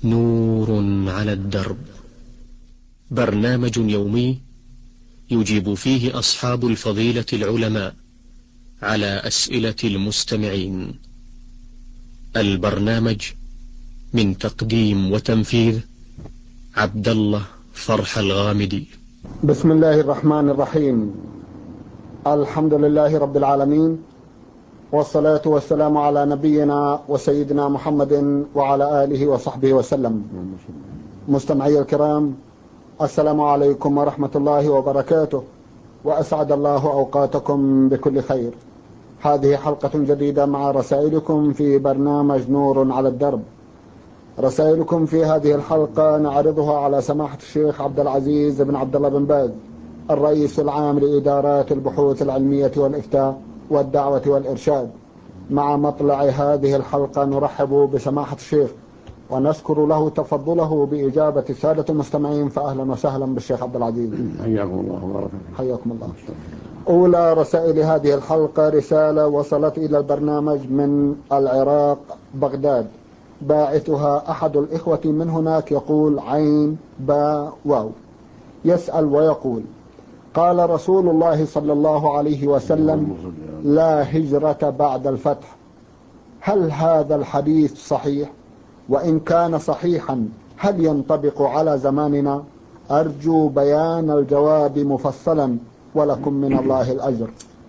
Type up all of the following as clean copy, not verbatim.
نور على الدرب، برنامج يومي يجيب فيه أصحاب الفضيلة العلماء على أسئلة المستمعين. البرنامج من تقديم وتنفيذ عبد الله فرح الغامدي. بسم الله الرحمن الرحيم. الحمد لله رب العالمين، والصلاة والسلام على نبينا وسيدنا محمد وعلى آله وصحبه وسلم. مستمعي الكرام، السلام عليكم ورحمة الله وبركاته، وأسعد الله أوقاتكم بكل خير. هذه حلقة جديدة مع رسائلكم في برنامج نور على الدرب. رسائلكم في هذه الحلقة نعرضها على سماحة الشيخ عبد العزيز بن عبد الله بن باز، الرئيس العام لإدارات البحوث العلمية والإفتاء والدعوة والإرشاد. مع مطلع هذه الحلقة نرحب بسماحة الشيخ ونشكر له تفضله بإجابة السادة المستمعين، فأهلا وسهلا بالشيخ عبد العزيز. حياكم الله وبارك فيكم. حياكم الله. أولى رسائل هذه الحلقة رسالة وصلت إلى البرنامج من العراق بغداد، باعثها أحد الإخوة من هناك، يقول عين با واو، يسأل ويقول: قال رسول الله صلى الله عليه وسلم: لا هجرة بعد الفتح. هل هذا الحديث صحيح؟ وإن كان صحيحا هل ينطبق على زماننا؟ أرجو بيان الجواب مفصلا، ولكم من الله الأجر.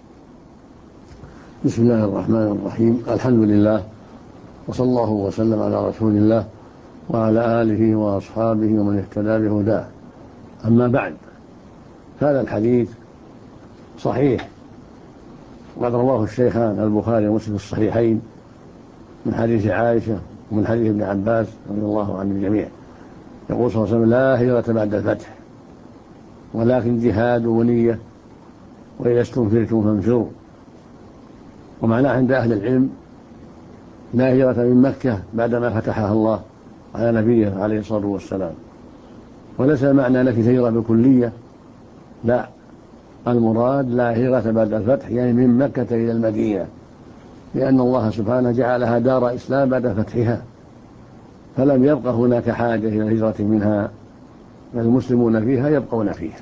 بسم الله الرحمن الرحيم. الحمد لله، وصلى الله وسلم على رسول الله وعلى آله وأصحابه ومن اهتدى بهداه. أما بعد، هذا الحديث صحيح، وقد رواه الشيخان البخاري ومسلم في الصحيحين من حديث عائشة ومن حديث ابن عباس رضي الله عن الجميع. يقول صلى الله عليه وسلم: لا هجرة بعد الفتح، ولكن جهاد ونية، وإذا استنفرتم فانفروا. ومعناه عند أهل العلم: لا هجرة من مكة بعدما فتحها الله على نبيه عليه الصلاة والسلام. وليس المعنى نفي الهجرة بالكلية، لا، المراد لا هجرة بعد الفتح، يعني من مكة إلى المدينة، لأن الله سبحانه جعلها دار إسلام بعد فتحها، فلم يبق هناك حاجة إلى الهجرة منها، المسلمون فيها يبقون فيها.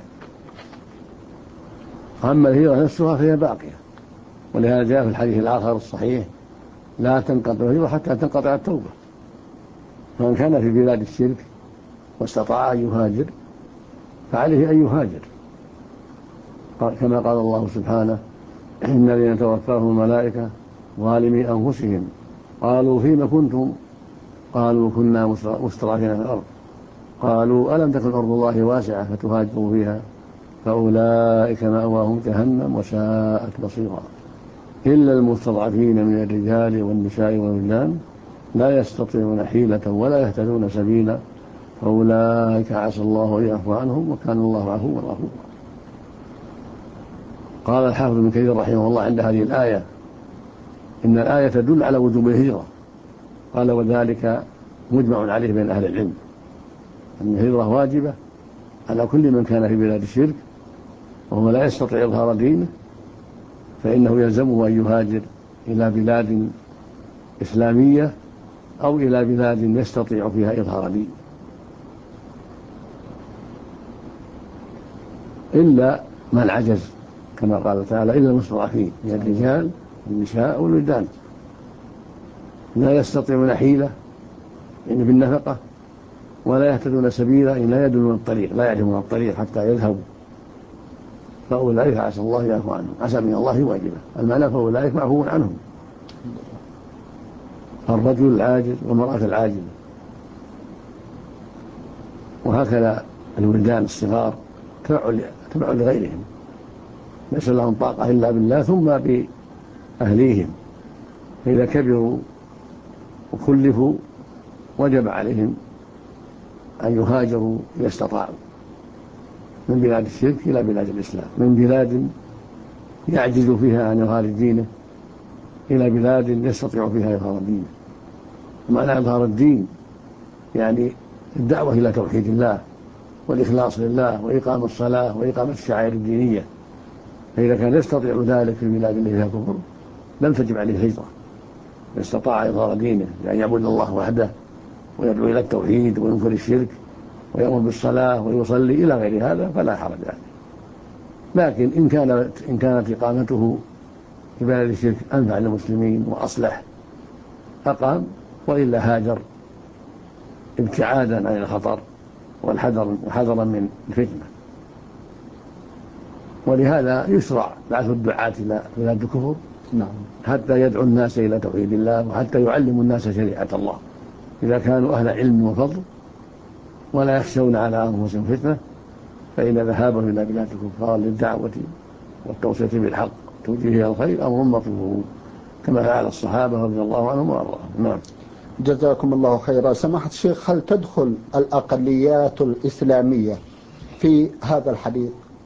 أما الهجرة نفسها فهي باقية، ولهذا جاء في الحديث الآخر الصحيح: لا تنقطع الهجرة حتى تنقطع التوبة. فمن كان في بلاد الشرك واستطاع أن يهاجر فعليه أن يهاجر، كما قال الله سبحانه: إن الذين توفاهم الملائكة ظالمي أنفسهم قالوا فيما كنتم؟ قالوا كنا مستضعفين في الأرض قالوا ألم تكن أرض الله واسعة فتهاجروا فيها فأولئك مأواهم جهنم وساءت مصيرا إلا المستضعفين من الرجال والنساء والولدان لا يستطيعون حيلة ولا يهتدون سبيلا فأولئك عسى الله أن يعفو عنهم وكان الله عفوا غفورا. قال الحافظ ابن كثير رحمه الله عند هذه الآية: إن الآية تدل على وجوب الهجرة. قال: وذلك مجمع عليه بين أهل العلم، أن الهجرة واجبة على كل من كان في بلاد الشرك وهو لا يستطيع إظهار دينه، فإنه يلزمه أن يهاجر إلى بلاد إسلامية أو إلى بلاد يستطيع فيها إظهار دينه، إلا من عجز، كما قال تعالى: إلا المستضعفين من الرجال والنساء والولدان لا يستطيعون حيلة يعني بالنفقة ولا يهتدون سبيلا، إن لا يدلون الطريق، لا يعلمون الطريق حتى يذهبوا، فأولئك عسى الله يعفو عنهم. عسى من الله واجبة، المعنى فأولئك معفو عنهم. الرجل العاجز والمرأة العاجزة، وهكذا الولدان الصغار تبع لغيرهم، ليس لهم طاقة إلا بالله ثم بأهليهم، فإذا كبروا وكلفوا وجب عليهم أن يهاجروا إذا استطاعوا من بلاد الشرك إلى بلاد الإسلام، من بلاد يعجز فيها عن إظهار دينه إلى بلاد يستطيع فيها إظهار دينه. ومعنى إظهار الدين يعني الدعوة إلى توحيد الله والإخلاص لله وإقام الصلاة وإقام الشعائر الدينية. فإذا كان يستطيع ذلك في البلاد التي فيها كفر لم تجب عليه الهجرة، استطاع إظهار دينه بأن يعبد الله وحده ويدعو إلى التوحيد وينكر الشرك ويأمر بالصلاة ويصلي إلى غير هذا فلا حرج عليه. لكن إن كانت إقامته في بلد الشرك أنفع للمسلمين وأصلح أقام، وإلا هاجر ابتعادا عن الخطر وحذرا من الفتنة. ولهذا يشرع بعث الدعاة إلى بلاد الكفر حتى يدعو الناس إلى توحيد الله وحتى يعلموا الناس شريعة الله إذا كانوا أهل علم وفضل ولا يخشون على أنفسهم فتنة، فإن ذهابهم إلى بلاد الكفار للدعوة والتوصية بالحق توجيه الخير أمر مطلوب كما فعل الصحابة رضي الله عنهم وأرضاهم. نعم. جزاكم الله خيرا. سماحة الشيخ، هل تدخل الأقليات الإسلامية في هذا الحديث؟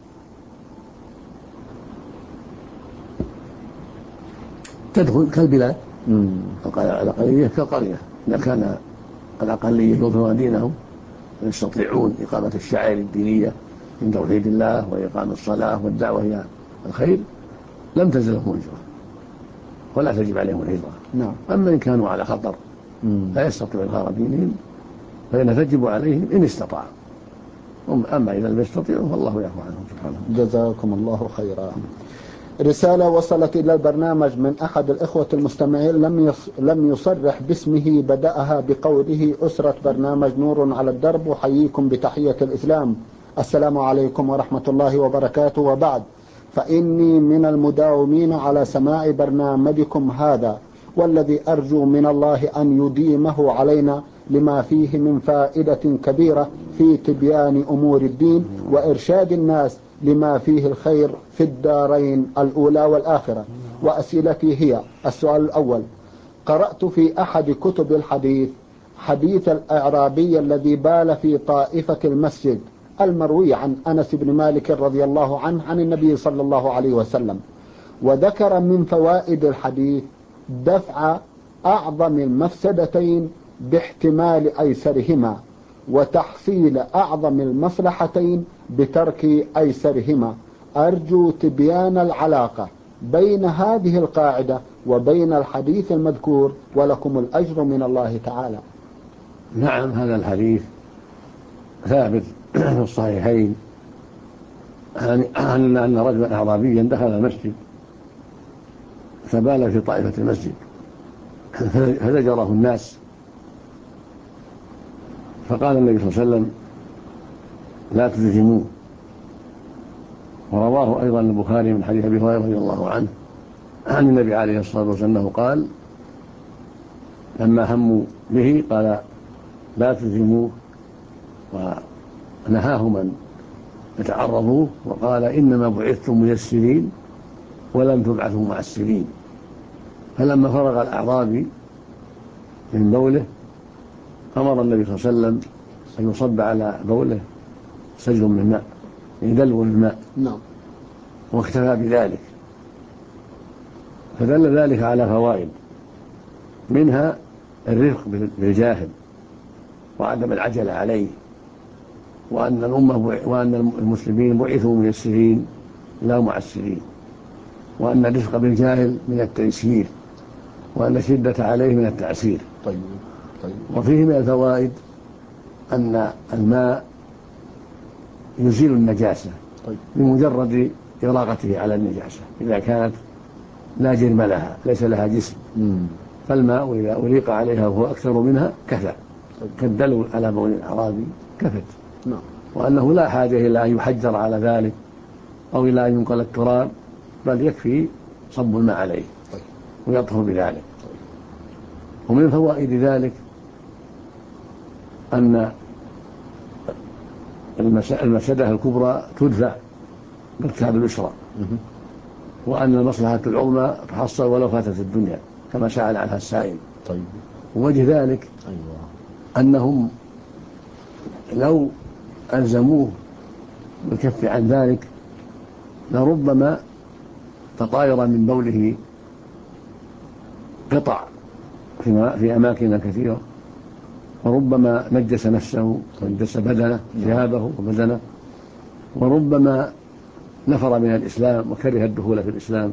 تدخل كالبلاد. الأقلية كالقرية، إذا كان الأقلية يظهرون دينهم ويستطيعون إقامة الشعائر الدينية من توحيد الله وإقام الصلاة والدعوة إلى الخير لم تزلهم الهجرة ولا تجب عليهم الهجرة. نعم. أما إن كانوا على خطر لا يستطيعوا إظهار دينهم فإن تجب عليهم إن استطاعوا، أما إذا لم يستطيعوا فالله يعفو عنهم سبحانه. جزاكم الله خيرا. رسالة وصلت إلى البرنامج من أحد الإخوة المستمعين لم يصرح باسمه، بدأها بقوله: أسرة برنامج نور على الدرب، وحييكم بتحية الإسلام، السلام عليكم ورحمة الله وبركاته، وبعد، فإني من المداومين على سماع برنامجكم هذا، والذي أرجو من الله أن يديمه علينا لما فيه من فائدة كبيرة في تبيان أمور الدين وإرشاد الناس لما فيه الخير في الدارين الأولى والآخرة. وأسئلتي هي: السؤال الأول: قرأت في أحد كتب الحديث حديث الأعرابي الذي بال في طائفة المسجد المروي عن أنس بن مالك رضي الله عنه عن النبي صلى الله عليه وسلم، وذكر من فوائد الحديث دفع أعظم المفسدتين باحتمال أيسرهما، وتحصيل أعظم المصلحتين بترك أيسرهما. أرجو تبيان العلاقة بين هذه القاعدة وبين الحديث المذكور، ولكم الأجر من الله تعالى. نعم، هذا الحديث ثابت في الصحيحين أن رجلا أعرابيا دخل المسجد فبال في طائفة المسجد فزجره الناس، فقال النبي صلى الله عليه وسلم: لا تزجموه. ورواه أيضا البخاري من حديث أبي هريرة رضي الله عنه عن النبي عليه الصلاة والسلام أنه قال لما هموا به قال: لا تزجموه، ونهاهم أن يتعرضوه، وقال: إنما بعثتم ميسرين ولم تبعثوا معسرين. فلما فرغ الأعرابي من بوله أمر النبي صلى الله عليه وسلم أن يصب على بوله سجل من ماء، يدلو الماء. نعم. واكتفى بذلك، فدل ذلك على فوائد، منها الرفق بالجاهل وعدم العجلة عليه، وأن المسلمين بعثوا ميسرين لا معسرين، وأن الرفق بالجاهل من التيسير، وأن الشدة عليه من التعسير. طيب. وفيه من الفوائد أن الماء يزيل النجاسة بمجرد إراقته على النجاسة إذا كانت لا جرم لها، ليس لها جسم. فالماء إذا أريق عليها وهو أكثر منها كفى، كالدلو على بول الأعرابي كفت. وأنه لا حاجة إلى أن يحجر على ذلك أو إلى أن ينقل التراب، بل يكفي صب الماء عليه ويطهر بذلك. ومن فوائد ذلك أن المفسدة الكبرى تدفع بالكاد اليسرى، وأن المصلحة العظمى تحصل ولو فاتت الدنيا كما سأل عنها السائل. ووجه ذلك أنهم لو ألزموه بالكف عن ذلك لربما تطاير من بوله قطع في أماكن كثيرة، وربما نجس نفسه ونجس بدنه، ثيابه وبدنه، وربما نفر من الإسلام وكره الدخول في الإسلام.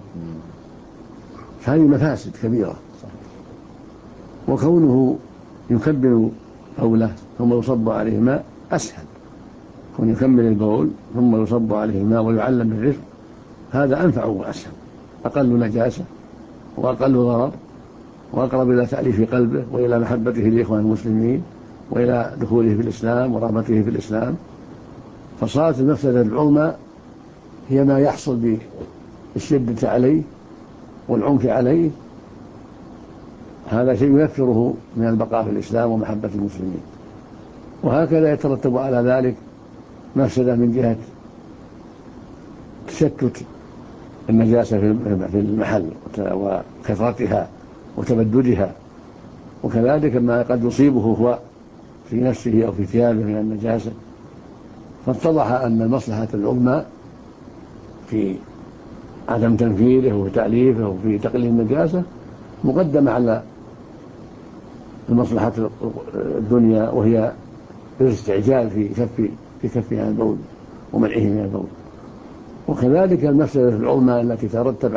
فهذه مفاسد كبيرة. وكونه يكبر بولة ثم يصب عليه ماء أسهل، كون يكمل البول ثم يصب عليه الماء ويعلم بالرفق، هذا أنفع وأسهل، أقل نجاسة وأقل ضرر وأقرب إلى تأليف قلبه وإلى محبته لإخوان المسلمين وإلى دخوله في الإسلام ورغبته في الإسلام. فصارت المفسدة العظمى هي ما يحصل بالشدة عليه والعنف عليه، هذا شيء يكثره من البقاء في الإسلام ومحبة المسلمين. وهكذا يترتب على ذلك مفسدة من جهة تشتت النجاسة في المحل وكثرتها وتبددها، وكذلك ما قد يصيبه هو في نفسه أو في ثيابه من النجاسة. فاتضح أن المصلحة العظمى في عدم تنفيذه وفي تأليفه وفي تقليل النجاسة مقدمة على المصلحة الدنيا، وهي الاستعجال في كفها عن البول ومنعه من البول. وكذلك المفسدة العظمى التي ترتب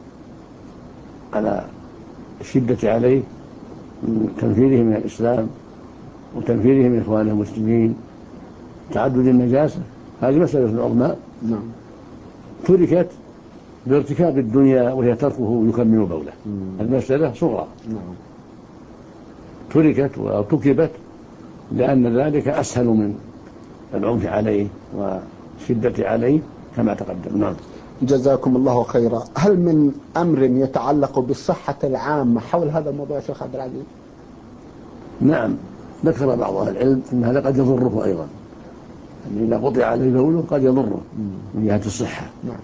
على الشدة عليه من تنفيذه من الإسلام وتنفيذه من إخوانه المسلمين، تعدد النجاسة، هذه مسألة عظمى تركت بارتكاب الدنيا وهي تركه يكمل بوله. المسألة صغرى تركت وارتكبت لأن ذلك أسهل من العنف عليه والشدة عليه كما تقدم. نعم. جزاكم الله خيرا. هل من أمر يتعلق بالصحة العامة حول هذا الموضوع يا شيخ عبد العزيز؟ نعم، ذكر بعض أهل العلم أن هذا قد يضره أيضا، يعني إذا قطع عليه بوله قد يضره من جهة الصحة. نعم.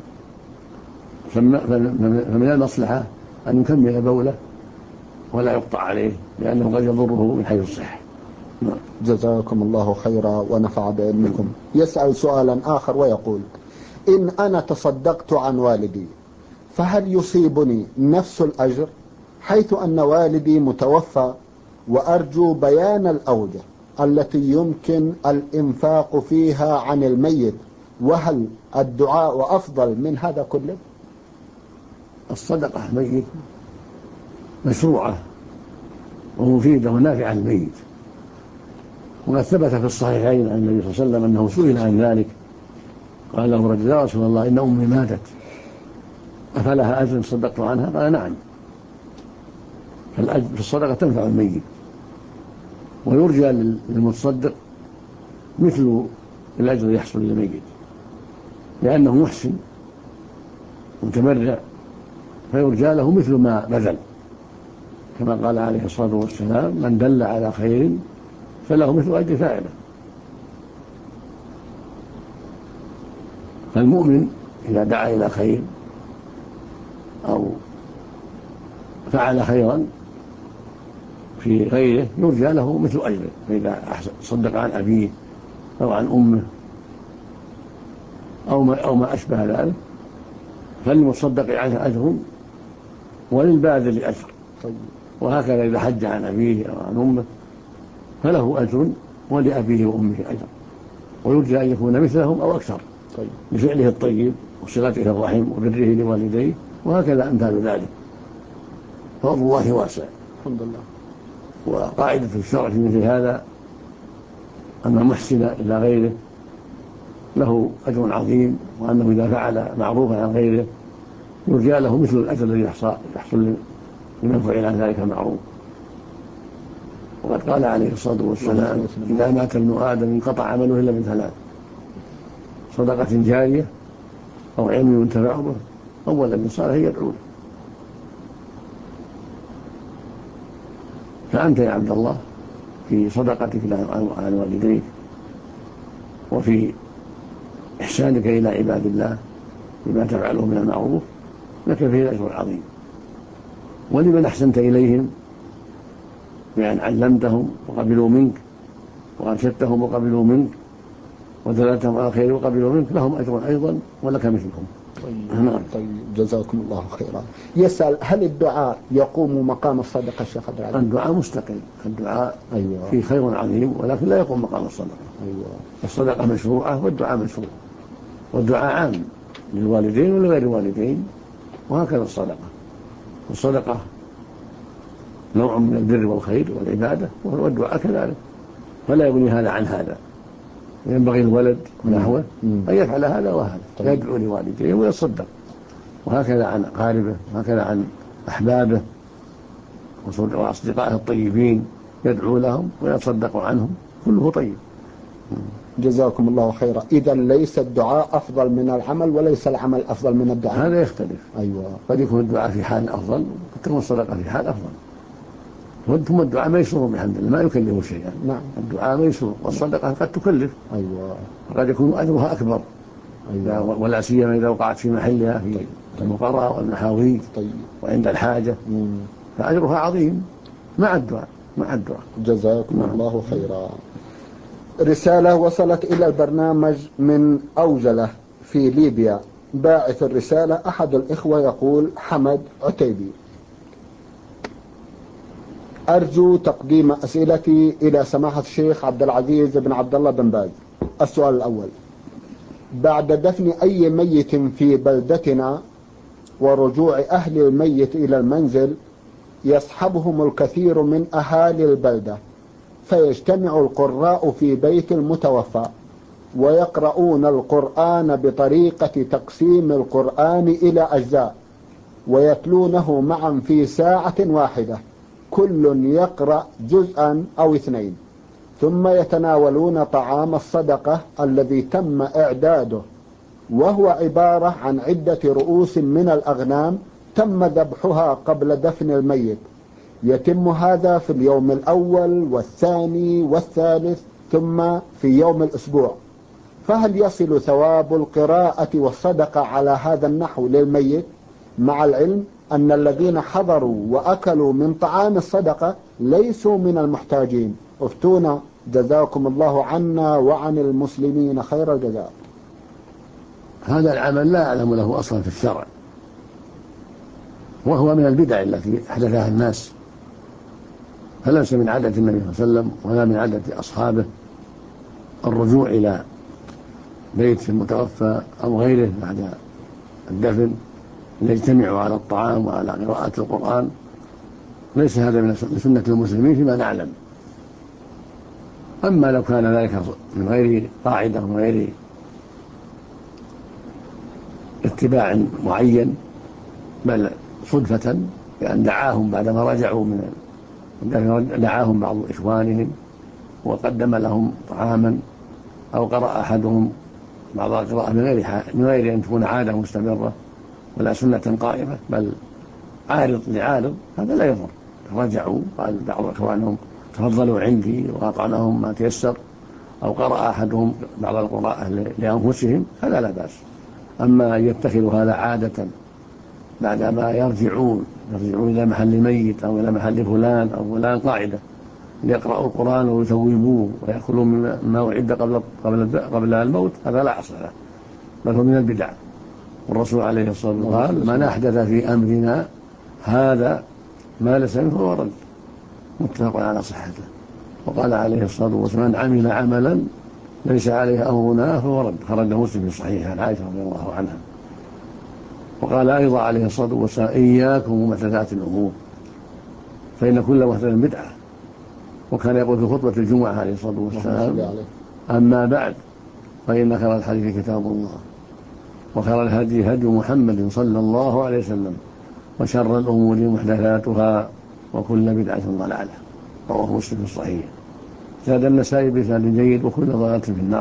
فمن المصلحة أن يكمل بوله ولا يقطع عليه لأنه قد يضره من حيث الصحة. نعم. جزاكم الله خيرا ونفع بعلمكم. يسأل سؤالا آخر ويقول: إن أنا تصدقت عن والدي فهل يصيبني نفس الأجر، حيث أن والدي متوفى، وأرجو بيان الأوجه التي يمكن الإنفاق فيها عن الميت، وهل الدعاء أفضل من هذا كله؟ الصدقة ميت مشروعة ومفيدة ونافعة للميت، وقد ثبت في الصحيحين عن النبي صلى الله عليه وسلم أنه سئل عن ذلك، قال له رجل: يا رسول الله إن أمي ماتت أفلها أجر صدقت عنها؟ قال: نعم. فالأجر في الصدقة تنفع الميت، ويرجى للمتصدق مثل الأجر يحصل للميت لأنه محسن متبرع، فيرجى له مثل ما بذل، كما قال عليه الصلاة والسلام: من دل على خير فله مثل أجر فاعله. فالمؤمن إذا دعا إلى خير أو فعل خيرا في غيره يرجى له مثل أجره، فإذا صدق عن أبيه أو عن أمه أو ما أشبه ذلك فللمصدق عنه أجر وللباذل أجر. وهكذا إذا حج عن أبيه أو عن أمه فله أجر ولأبيه وأمه أجر، ويرجى أن يكون مثلهم أو أكثر لفعله الطيب وصلته الرحم وبره لوالديه، وهكذا أمثال ذلك. فضل الله واسع الحمد لله. وقاعدة الشرع في مثل هذا أن المحسن إلى غيره له أجر عظيم، وأنه إذا فعل معروفا عن غيره يرجى له مثل الأجر الذي يحصل لمن فعل عن ذلك المعروف. وقد قال عليه الصلاة والسلام: إذا مات ابن آدم انقطع عمله إلا من ثلاث: صدقة جارية أو علم ينتفع به أو ولد صالح يدعو له. فأنت يا عبد الله في صدقتك عن والديك وفي إحسانك إلى عباد الله بما تفعله من المعروف لك فيه الأجر العظيم. ولمن أحسنت إليهم بأن علمتهم وقبلوا منك وأرشدتهم وقبلوا منك ودلتهم على خير وقبلوا منك لهم أجر أيضا ولك مثلهم. طيب جزاكم الله خيرا. يسأل: هل الدعاء يقوم مقام الصدقة الشيخ عبد العزيز؟ الدعاء مستقل، الدعاء فيه خير عظيم ولكن لا يقوم مقام الصدقة. الصدقة مشروعة والدعاء مشروع، والدعاء عام للوالدين ولغير الوالدين، وهكذا الصدقة نوع من البر والخير والعبادة، والدعاء كذلك ولا يغني هذا عن هذا. ينبغي الولد ونحوه أن يفعل هذا وهذا، يدعو لوالديه ويصدق، وهكذا عن أقاربه وهكذا عن أحبابه وأصدقائه الطيبين، يدعو لهم ويتصدق عنهم، كله طيب. جزاكم الله خيرا. إذا ليس الدعاء أفضل من العمل وليس العمل أفضل من الدعاء؟ هذا يختلف. أيوة. قد يكون الدعاء في حال أفضل وقد تكون الصدقة في حال أفضل. ثم الدعاء ميسور بحمد الله، ما يكلف شيئا. نعم. الدعاء ميسور، والصدقة قد تكلف. أيوة. وقد يكون أجرها أكبر. أيوة. ولا سيما إذا وقعت في محلها في المقرى والمحاويج وعند الحاجة، فأجرها عظيم مع الدعاء. جزاكم الله خيرا. رسالة وصلت إلى البرنامج من أوجلة في ليبيا. باعث الرسالة أحد الإخوة يقول: حمد عتيبي. أرجو تقديم أسئلتي إلى سماحة الشيخ عبد العزيز بن عبد الله بن باز. السؤال الأول: بعد دفن أي ميت في بلدتنا ورجوع أهل الميت إلى المنزل يصحبهم الكثير من أهالي البلدة، فيجتمع القراء في بيت المتوفى ويقرؤون القرآن بطريقة تقسيم القرآن إلى أجزاء ويتلونه معا في ساعة واحدة، كل يقرأ جزءا أو 2، ثم يتناولون طعام الصدقة الذي تم إعداده، وهو عبارة عن عدة رؤوس من الأغنام تم ذبحها قبل دفن الميت. يتم هذا في اليوم الأول والثاني والثالث ثم في يوم الأسبوع. فهل يصل ثواب القراءة والصدقة على هذا النحو للميت، مع العلم أن الذين حضروا وأكلوا من طعام الصدقة ليسوا من المحتاجين؟ افتونا جزاكم الله عنا وعن المسلمين خير الجزاء. هذا العمل لا أعلم له أصلا في الشرع، وهو من البدع التي أحدثها الناس، فليس من عادة النبي صلى الله عليه وسلم ولا من عادة أصحابه الرجوع إلى بيت المتوفى أو غيره بعد الدفن ليجتمعوا على الطعام وعلى قراءة القرآن. ليس هذا من سنة المسلمين فيما نعلم. أما لو كان ذلك من غير قاعدة ومن غير اتباع معين، بل صدفة، بأن دعاهم بعدما رجعوا دعاهم بعض إخوانهم وقدم لهم طعاما، أو قرأ أحدهم بعض القراءة من غير أن تكون عادة مستمرة ولا سنة قائمة، بل عارض لعارض، هذا لا يضر. رجعوا قال بعض إخوانهم تفضلوا عندي وأطعمهم ما تيسر، أو قرأ أحدهم بعض القراءة لأنفسهم، هذا لا بأس. أما يتخذوا هذا عادة بعدما يرجعون إلى محل ميت أو إلى محل فلان أو فلان قاعدة ليقرأوا القرآن ويثوبوه ويأكلوا مما أعد قبل الموت، هذا لا أصل له، بل هو من البدع. والرسول عليه الصلاة والسلام قال: من أحدث في أمرنا هذا ما ليس منه فهو رد، متفق على صحته. وقال عليه الصلاة والسلام: من عمل عملا ليس عليه أمرنا فهو رد، خرجه مسلم في صحيحه عن عائشة رضي الله عنها. وقال أيضا عليه الصلاة والسلام: إياكم ومحدثات الأمور فإن كل محدثة بدعة. وكان يقول في خطبة الجمعة عليه الصلاة والسلام: أما بعد فإن خير الحديث كتاب الله، وخير الهدي هدي محمد صلى الله عليه وسلم، وشر الأمور محدثاتها، وكل بدعة ضلالة. رواه مسلم في الصحيح. زاد النسائي بإسناد جيد: وكل ضلالة في النار.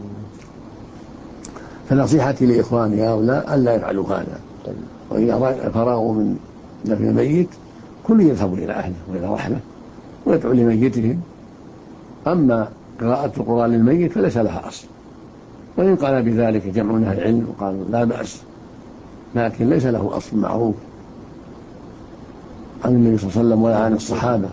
فنصيحتي لإخواني هؤلاء ألا يفعلوا هذا، وإذا فرغوا من دفن الميت كل يذهبوا إلى أهله وإلى رحمه ويدعو لميتهم. أما قراءة القرآن للميت فليس لها أصل، وإن قال بذلك جمع من أهل العلم وقالوا لا بأس، لكن ليس له أصل معروف عن النبي صلى الله عليه وسلم ولا عن الصحابة.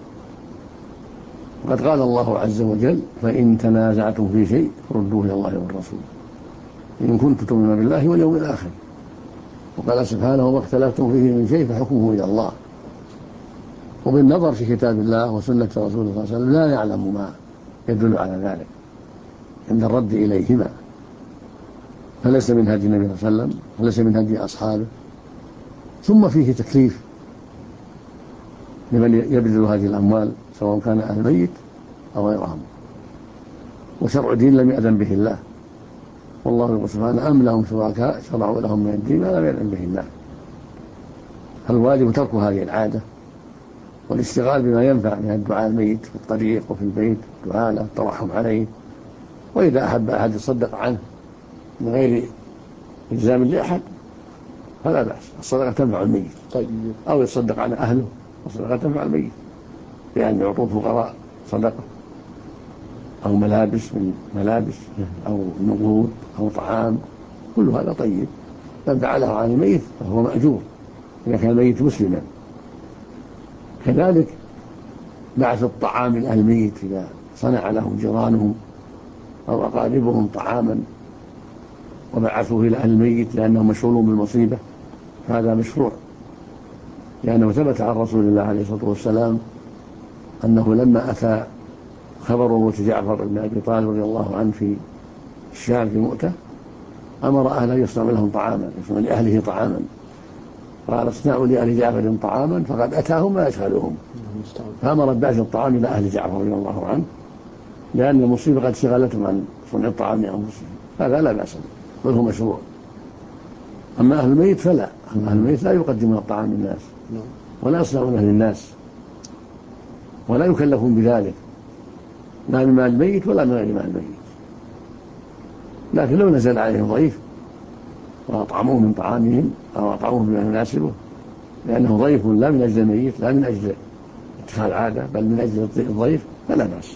وقد قال الله عز وجل: فإن تنازعتم في شيء فردوه إلى الله والرسول إن كنتم تؤمنون بالله واليوم الآخر. وقال سبحانه: وما اختلفتم فيه من شيء فحكمه إلى الله. وبالنظر في كتاب الله وسنة رسوله صلى الله عليه وسلم لا نعلم ما يدل على ذلك عند الرد إليهما، فليس من هدي النبي صلى الله عليه وسلم وليس من هدي أصحابه. ثم فيه تكليف لمن يبذل هذه الأموال سواء كان أهل الميت أو غيرهم. وشرع دين لم يأذن به الله، والله سبحانه أم لهم شركاء شرعوا لهم من الدين ما لم يأذن به الله. فالواجب ترك هذه العادة والاشتغال بما ينفع من الدعاء الميت في الطريق وفي البيت، دعاء له الترحم عليه، وإذا أحب أحد يصدق عنه من غير إلزام لأحد فلا بأس، الصدقة تنفع الميت. طيب. أو يصدق عن أهله، الصدقة تنفع الميت بأن يعطوا الفقراء صدقة أو ملابس من ملابس أو نقود أو طعام، كل هذا طيب. من فعله عن الميت فهو مأجور إذا كان الميت مسلما. كذلك بعث الطعام لأهل الميت إذا صنع له جيرانهم أو أقاربهم طعاما وبعثوه إلى أهل الميت لأنهم مشغولون بالمصيبة، هذا مشروع، لأنه ثبت عن رسول الله عليه الصلاة والسلام أنه لما أتى خبر موت جعفر بن أبي طالب رضي الله عنه في الشام في مؤتة أمر أهله يصنع لهم طعاما، يصنع لأهله طعاما، قال اصنعوا لأهل جعفر طعاما فقد أتاهم ما يشغلهم، فأمر ببعث الطعام إلى أهل جعفر رضي الله عنه لأن المصيبة قد شغلتهم عن صنع الطعام لأنفسهم، هذا لا بأس بل هو مشروع. أما أهل الميت فلا، أهل الميت لا يقدمون الطعام للناس ولا يصنعونه للناس ولا يكلفون بذلك، لا من مال الميت ولا من غير مال الميت. لكن لو نزل عليهم ضيف وأطعموه من طعامهم أو أطعموه بما يناسبه لأنه ضيف لا من أجل الميت لا من أجل اتخاذ عادة بل من أجل الضيف فلا بأس.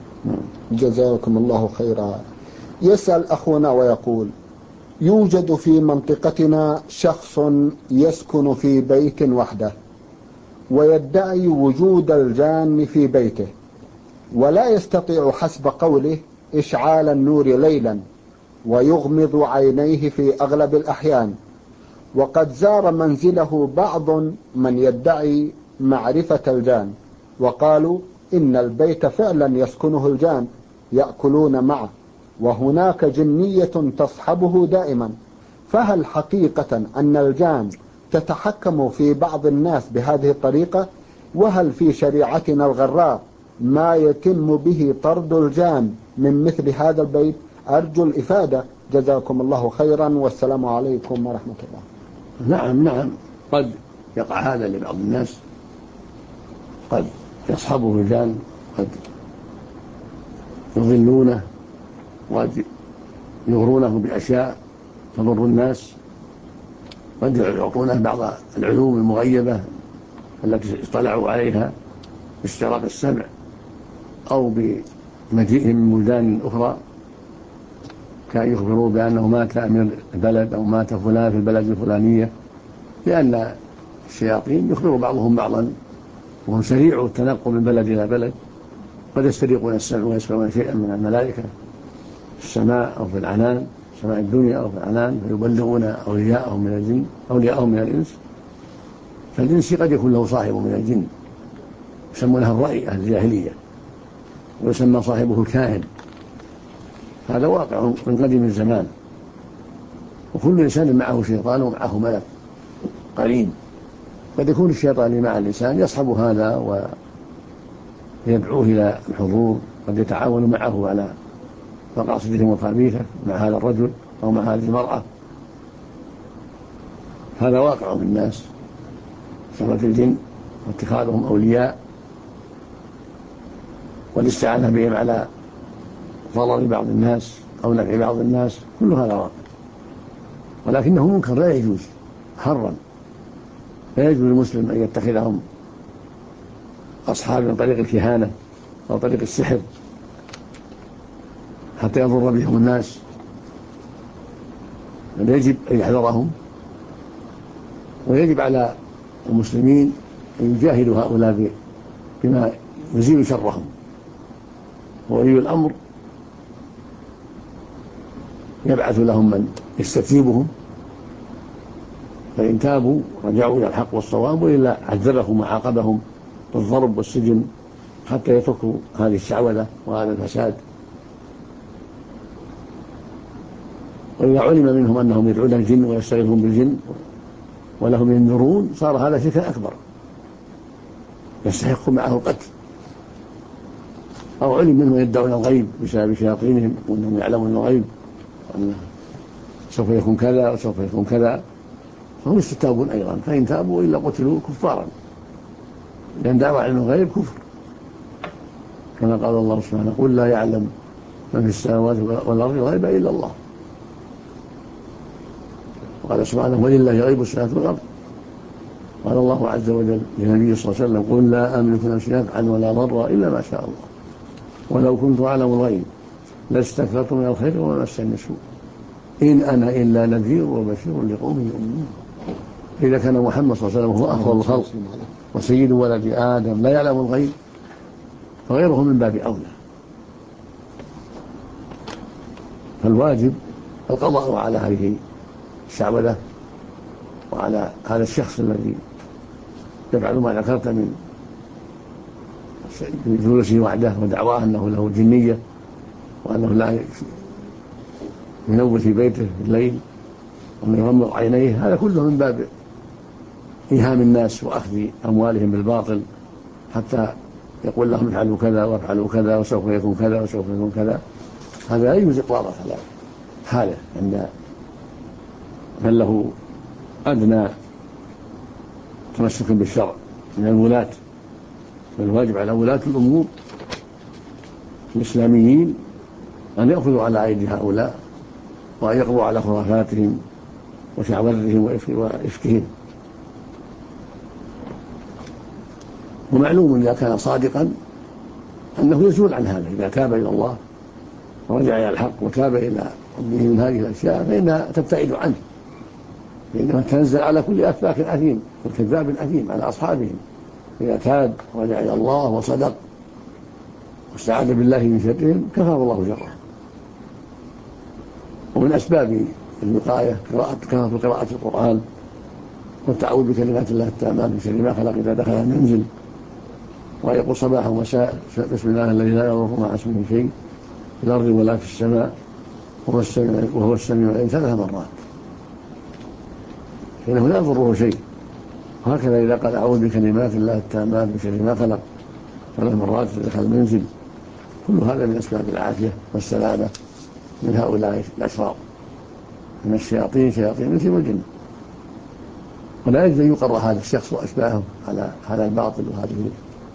جزاكم الله خيرا. يسأل أخونا ويقول: يوجد في منطقتنا شخص يسكن في بيت وحده ويدعي وجود الجان في بيته، ولا يستطيع حسب قوله إشعال النور ليلا، ويغمض عينيه في أغلب الأحيان، وقد زار منزله بعض من يدعي معرفة الجان وقالوا إن البيت فعلا يسكنه الجان يأكلون معه وهناك جنية تصحبه دائما، فهل حقيقة أن الجان تتحكم في بعض الناس بهذه الطريقة؟ وهل في شريعتنا الغراء ما يتم به طرد الجان من مثل هذا البيت؟ أرجو الإفادة، جزاكم الله خيرا، والسلام عليكم ورحمة الله. نعم قد يقع هذا لبعض الناس، قد يصحبه الجان، قد يضلونه وقد يغرونه بأشياء تضر الناس، قد يعطونه بعض العلوم المغيبة التي اطلعوا عليها باستراق السمع أو بمجيئهم من بلدان أخرى، كان يخبروا بأنه مات أمير البلد أو مات فلان في البلد الفلانية، لأن الشياطين يخبروا بعضهم بعضا وهم سريعوا التنقل من بلد إلى بلد، قد يسترقون السمع ويسمعون شيئا من الملائكة في السماء أو في العنان، سماء الدنيا أو في العنان، فيبلغون أولياءهم من الجن أولياءهم من الإنس. فالإنس قد يكون له صاحب من الجن يسمونها الرأي أهل الجاهلية، ويسمى صاحبه الكاهن، هذا واقع من قديم الزمان، وكل إنسان معه شيطان ومعه ملك قرين، قد يكون الشيطان مع الإنسان يصحب هذا ويدعوه إلى الحضور، قد يتعاون معه على مقاصدهم الخبيثة مع هذا الرجل أو مع هذه المرأة، هذا واقع من الناس، صفة الجن واتخاذهم أولياء والاستعانة بهم على ضرر بعض الناس أو نفع بعض الناس، كل هذا واقع، ولكنه منكر لا يجوز حرا، لا يجوز للمسلم أن يتخذهم أصحاب من طريق الكهانة أو طريق السحر حتى يضر بهم الناس، بل يجب أن يحذرهم، ويجب على المسلمين أن يجاهدوا هؤلاء بما يزيل شرهم، وولي الأمر يبعث لهم من يستتيبهم، فإن تابوا رجعوا إلى الحق والصواب، وإلا عذبهم وعاقبهم بالضرب والسجن حتى يتركوا هذه الشعوذة وهذا الفساد. وإذا علم منهم أنهم يدعون الجن ويستغيثون بالجن ولهم ينذرون صار هذا شركا أكبر يستحق معه القتل. أو علم منهم يدعون الغيب بسبب شياطينهم وأنهم يعلمون الغيب وأنه سوف يكون كذا وسوف يكون كذا، فهم يستتابون أيضا، فإن تابوا إلا قتلوا كفارا، لأن دعوى علم الغيب كفر، كما قال الله سبحانه: قل لا يعلم من في السماوات والأرض الغيب إلا الله. وقال سبحانه: ولله غيب السماوات والأرض. قال الله عز وجل للنبي صلى الله عليه وسلم: قل لا أملك نفسي نفعا ولا ضرا إلا ما شاء الله، ولو كنت أعلم الغيب لاستكثرت من الخير وما مسني السوء، إن أنا إلا نذير وبشير لقوم يؤمنون. إذا كان محمد صلى الله عليه وسلم هو أفضل الخلق وسيد ولد آدم لا يعلم الغيب، فغيره من باب أولى. فالواجب القضاء على هذه الشعوذة وعلى هذا الشخص الذي يفعل ما ذكرت من جلوسه وحده ودعواه أنه له جنية وأنه لا ينوم في بيته في الليل وأنه يغمض عينيه، هذا كله من باب إيهام الناس وأخذ أموالهم بالباطل، حتى يقول لهم افعلوا كذا وافعلوا كذا وسوف يكون كذا وسوف يكون كذا. هذا لا يجوز إقراره على حاله عند من له أدنى تمسك بالشرع من الولاة. فالواجب على ولاة الأمور الإسلاميين أن يأخذوا على أيدي هؤلاء وأن يقضوا على خرافاتهم وشعوذتهم وإفكهم. ومعلوم إذا كان صادقا أنه يزول عن هذا، إذا تاب إلى الله ورجع إلى الحق وتاب إلى ربه من هذه الأشياء فإنها تبتعد عنه، فإنها تنزل على كل أفاك أثيم وكذاب أثيم على أصحابهم. إذا تاب ورجع إلى الله وصدق واستعاذ بالله من شرهم كفر الله شرهم. ومن أسباب الوقاية قراءة القرآن والتعوذ بكلمات الله التامات من شر ما خلق إذا دخل المنزل، ويقول صباحا ومساء: بسم الله الذي لا يضر مع اسمه شيء في الأرض ولا في السماء وهو السميع العليم 3 مرات، فإنه لا يضره شيء. وهكذا إذا قال: أعوذ بكلمات الله التامات من شر ما خلق 3 مرات دخل المنزل. كل هذا من أسباب العافية والسلامة من هؤلاء الأشرار من الشياطين، شياطين الإنس والجن. ولا يجوز أن يقر هذا الشخص وأشباهه على هذا الباطل وهذه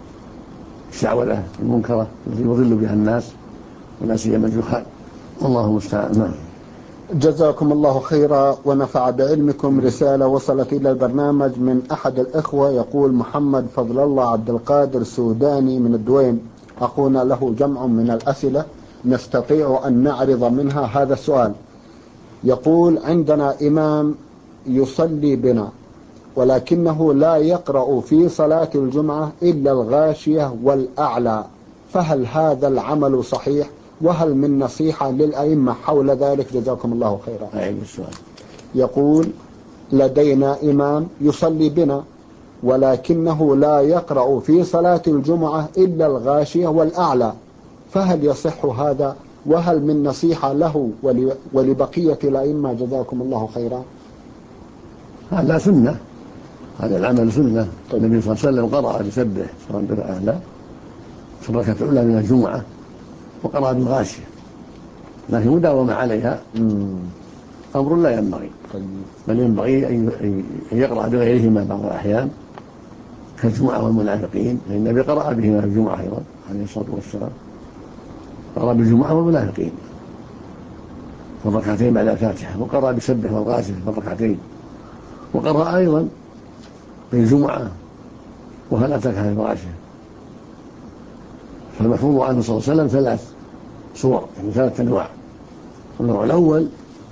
الشعوذة المنكرة التي يضل بها الناس ولا سيما الجهال، والله المستعان. جزاكم الله خيرا ونفع بعلمكم. رسالة وصلت إلى البرنامج من أحد الإخوة يقول: محمد فضل الله عبد القادر سوداني من الدوين، أخونا له جمع من الأسئلة نستطيع أن نعرض منها هذا السؤال. يقول: عندنا إمام يصلي بنا ولكنه لا يقرأ في صلاة الجمعة إلا الغاشية والأعلى، فهل هذا العمل صحيح؟ وهل من نصيحة للأئمة حول ذلك؟ جزاكم الله خيرا. يقول: لدينا إمام يصلي بنا ولكنه لا يقرأ في صلاة الجمعة إلا الغاشية والأعلى، فهل يصح هذا؟ وهل من نصيحة له ولبقية الأئمة؟ جزاكم الله خيرا. هذا سنة، هذا العمل سنة. النبي صلى الله عليه وسلم قرأ بسبح رب الأعلى في الركعة الأولى من الجمعة، وقرأ بالغاشية، لكن مداومة عليها أمر لا ينبغي، بل ينبغي أن يقرأ بغيرهما بعض الأحيان كالجمعة والمنافقين، لأن النبي قرأ بهما في الجمعة أيضا عليه الصلاة والسلام، قرأ بالجمعة والمنافقين في الركعتين بعد الفاتحة، وقرأ بسبح والغاشية في الركعتين، وقرأ أيضا بالجمعة وهل أتاك هذه الغاشية. فالمحفوظ عنه صلى الله عليه وسلم 3 صور، يعني 3 أنواع. النوع الأول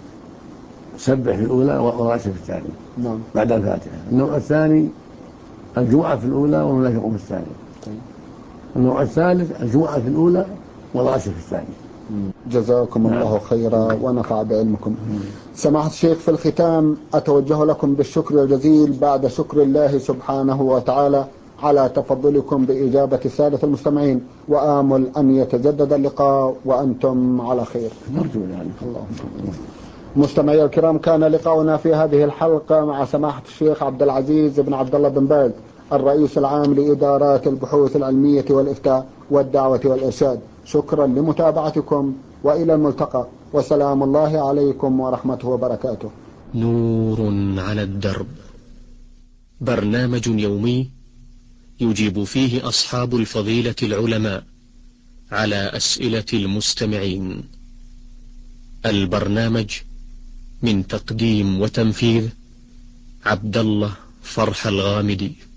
سبح في الأولى والغاشية في الثانية بعد الفاتحة. النوع الثاني الجمعة في الأولى والمنافقون في الثانية. النوع الثالث الجمعة في الأولى والغاشية في الثانية. جزاكم الله خيرا ونفع بعلمكم. سماحة الشيخ، في الختام أتوجه لكم بالشكر الجزيل بعد شكر الله سبحانه وتعالى على تفضلكم بإجابة السادة المستمعين، وآمل أن يتجدد اللقاء وأنتم على خير. نرجو ذلك. الله. مستمعي الكرام، كان لقاؤنا في هذه الحلقة مع سماحة الشيخ عبد العزيز بن عبد الله بن باز الرئيس العام لإدارات البحوث العلمية والإفتاء والدعوة والإرشاد. شكرا لمتابعتكم، وإلى الملتقى، وسلام الله عليكم ورحمته وبركاته. نور على الدرب، برنامج يومي يجيب فيه أصحاب الفضيلة العلماء على أسئلة المستمعين. البرنامج من تقديم وتنفيذ عبد الله فرح الغامدي.